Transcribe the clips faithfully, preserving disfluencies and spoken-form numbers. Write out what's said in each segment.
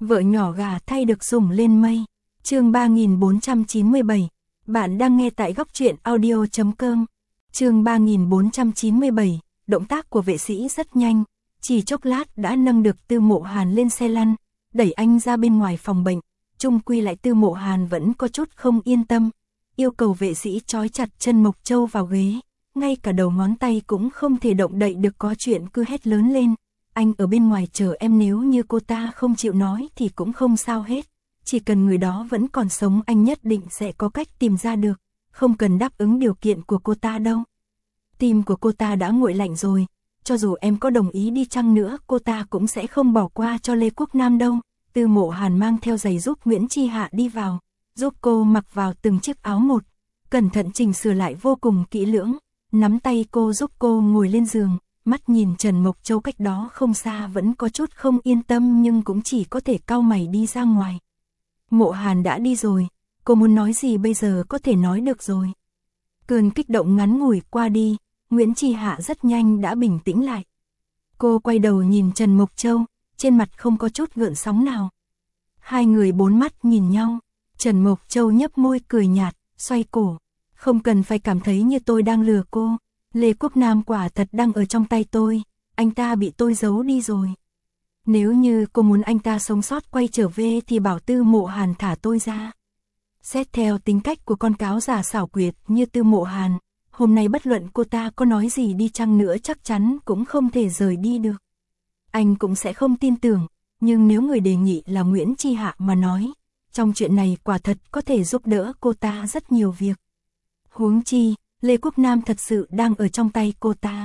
Vợ nhỏ gà thay được sủng lên mây. Chương ba nghìn bốn trăm chín mươi bảy. Bạn đang nghe tại góc truyện audio chấm com. Chương ba nghìn bốn trăm chín mươi bảy. Động tác của vệ sĩ rất nhanh, chỉ chốc lát đã nâng được Tư Mộ Hàn lên xe lăn, đẩy anh ra bên ngoài phòng bệnh. Chung quy lại Tư Mộ Hàn vẫn có chút không yên tâm, yêu cầu vệ sĩ trói chặt chân Mộc Châu vào ghế, ngay cả đầu ngón tay cũng không thể động đậy được, có chuyện cứ hét lớn lên. Anh ở bên ngoài chờ em, nếu như cô ta không chịu nói thì cũng không sao hết. Chỉ cần người đó vẫn còn sống anh nhất định sẽ có cách tìm ra được, không cần đáp ứng điều kiện của cô ta đâu. Tim của cô ta đã nguội lạnh rồi, cho dù em có đồng ý đi chăng nữa cô ta cũng sẽ không bỏ qua cho Lê Quốc Nam đâu. Tư Mộ Hàn mang theo giày giúp Nguyễn Chi Hạ đi vào, giúp cô mặc vào từng chiếc áo một, cẩn thận chỉnh sửa lại vô cùng kỹ lưỡng, nắm tay cô giúp cô ngồi lên giường, mắt nhìn Trần Mộc Châu cách đó không xa vẫn có chút không yên tâm nhưng cũng chỉ có thể cau mày đi ra ngoài. Mộ Hàn đã đi rồi, cô muốn nói gì bây giờ có thể nói được rồi. Cơn kích động ngắn ngủi qua đi, Nguyễn Chi Hạ rất nhanh đã bình tĩnh lại. Cô quay đầu nhìn Trần Mộc Châu, trên mặt không có chút gợn sóng nào. Hai người bốn mắt nhìn nhau, Trần Mộc Châu nhấp môi cười nhạt, xoay cổ. Không cần phải cảm thấy như tôi đang lừa cô, Lê Quốc Nam quả thật đang ở trong tay tôi, anh ta bị tôi giấu đi rồi. Nếu như cô muốn anh ta sống sót quay trở về thì bảo Tư Mộ Hàn thả tôi ra. Xét theo tính cách của con cáo già xảo quyệt như Tư Mộ Hàn, hôm nay bất luận cô ta có nói gì đi chăng nữa chắc chắn cũng không thể rời đi được. Anh cũng sẽ không tin tưởng, nhưng nếu người đề nghị là Nguyễn Chi Hạ mà nói, trong chuyện này quả thật có thể giúp đỡ cô ta rất nhiều việc. Huống chi, Lê Quốc Nam thật sự đang ở trong tay cô ta.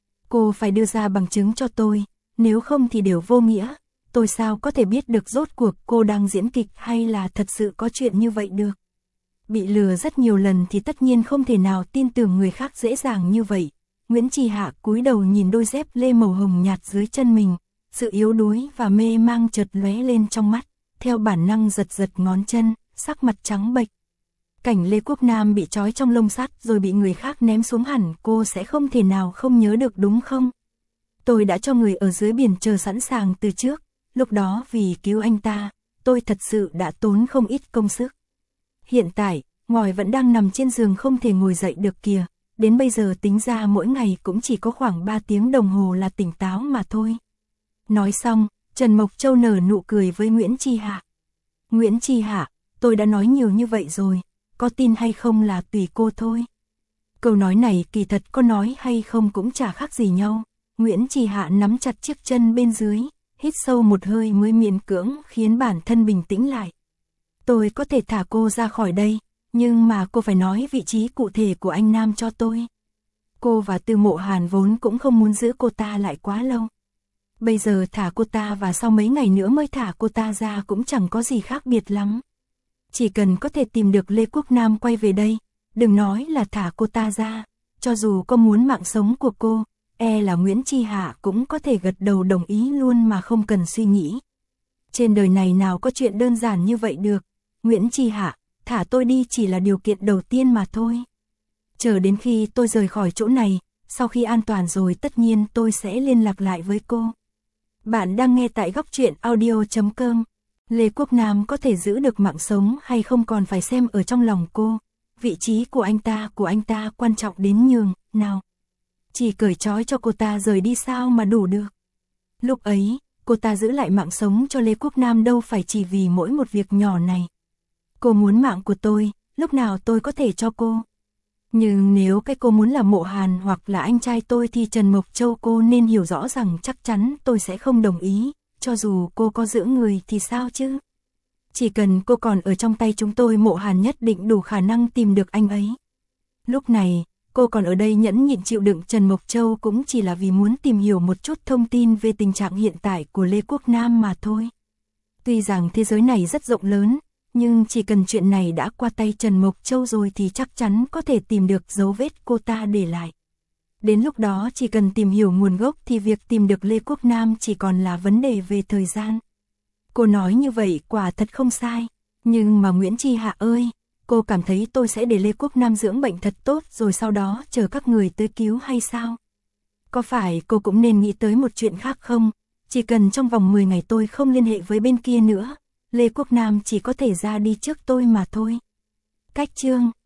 Cô phải đưa ra bằng chứng cho tôi, nếu không thì đều vô nghĩa, tôi sao có thể biết được rốt cuộc cô đang diễn kịch hay là thật sự có chuyện như vậy được. Bị lừa rất nhiều lần thì tất nhiên không thể nào tin tưởng người khác dễ dàng như vậy. Nguyễn Chi Hạ cúi đầu nhìn đôi dép lê màu hồng nhạt dưới chân mình, sự yếu đuối và mê mang chợt lóe lên trong mắt, theo bản năng giật giật ngón chân, sắc mặt trắng bệch. Cảnh Lê Quốc Nam bị trói trong lồng sắt rồi bị người khác ném xuống hẳn cô sẽ không thể nào không nhớ được đúng không? Tôi đã cho người ở dưới biển chờ sẵn sàng từ trước, lúc đó vì cứu anh ta, tôi thật sự đã tốn không ít công sức. Hiện tại, ngòi vẫn đang nằm trên giường không thể ngồi dậy được kìa, đến bây giờ tính ra mỗi ngày cũng chỉ có khoảng ba tiếng đồng hồ là tỉnh táo mà thôi. Nói xong, Trần Mộc Châu nở nụ cười với Nguyễn Chi Hạ. Nguyễn Chi Hạ, tôi đã nói nhiều như vậy rồi, có tin hay không là tùy cô thôi. Câu nói này kỳ thật có nói hay không cũng chả khác gì nhau. Nguyễn Chi Hạ nắm chặt chiếc chân bên dưới, hít sâu một hơi mới miễn cưỡng khiến bản thân bình tĩnh lại. Tôi có thể thả cô ra khỏi đây, nhưng mà cô phải nói vị trí cụ thể của anh Nam cho tôi. Cô và Tư Mộ Hàn vốn cũng không muốn giữ cô ta lại quá lâu. Bây giờ thả cô ta và sau mấy ngày nữa mới thả cô ta ra cũng chẳng có gì khác biệt lắm. Chỉ cần có thể tìm được Lê Quốc Nam quay về đây, đừng nói là thả cô ta ra, cho dù có muốn mạng sống của cô, e là Nguyễn Chi Hạ cũng có thể gật đầu đồng ý luôn mà không cần suy nghĩ. Trên đời này nào có chuyện đơn giản như vậy được. Nguyễn Chi Hạ, thả tôi đi chỉ là điều kiện đầu tiên mà thôi. Chờ đến khi tôi rời khỏi chỗ này, sau khi an toàn rồi tất nhiên tôi sẽ liên lạc lại với cô. Bạn đang nghe tại góc truyện audio chấm com. Lê Quốc Nam có thể giữ được mạng sống hay không còn phải xem ở trong lòng cô. Vị trí của anh ta của anh ta quan trọng đến nhường nào. Chỉ cởi trói cho cô ta rời đi sao mà đủ được. Lúc ấy, cô ta giữ lại mạng sống cho Lê Quốc Nam đâu phải chỉ vì mỗi một việc nhỏ này. Cô muốn mạng của tôi, lúc nào tôi có thể cho cô. Nhưng nếu cái cô muốn là Mộ Hàn hoặc là anh trai tôi thì Trần Mộc Châu cô nên hiểu rõ rằng chắc chắn tôi sẽ không đồng ý, cho dù cô có giữ người thì sao chứ. Chỉ cần cô còn ở trong tay chúng tôi Mộ Hàn nhất định đủ khả năng tìm được anh ấy. Lúc này, cô còn ở đây nhẫn nhịn chịu đựng Trần Mộc Châu cũng chỉ là vì muốn tìm hiểu một chút thông tin về tình trạng hiện tại của Lê Quốc Nam mà thôi. Tuy rằng thế giới này rất rộng lớn, nhưng chỉ cần chuyện này đã qua tay Trần Mộc Châu rồi thì chắc chắn có thể tìm được dấu vết cô ta để lại. Đến lúc đó chỉ cần tìm hiểu nguồn gốc thì việc tìm được Lê Quốc Nam chỉ còn là vấn đề về thời gian. Cô nói như vậy quả thật không sai, nhưng mà Nguyễn Chi Hạ ơi, cô cảm thấy tôi sẽ để Lê Quốc Nam dưỡng bệnh thật tốt rồi sau đó chờ các người tới cứu hay sao? Có phải cô cũng nên nghĩ tới một chuyện khác không? Chỉ cần trong vòng mười ngày tôi không liên hệ với bên kia nữa, Lê Quốc Nam chỉ có thể ra đi trước tôi mà thôi. Cách chương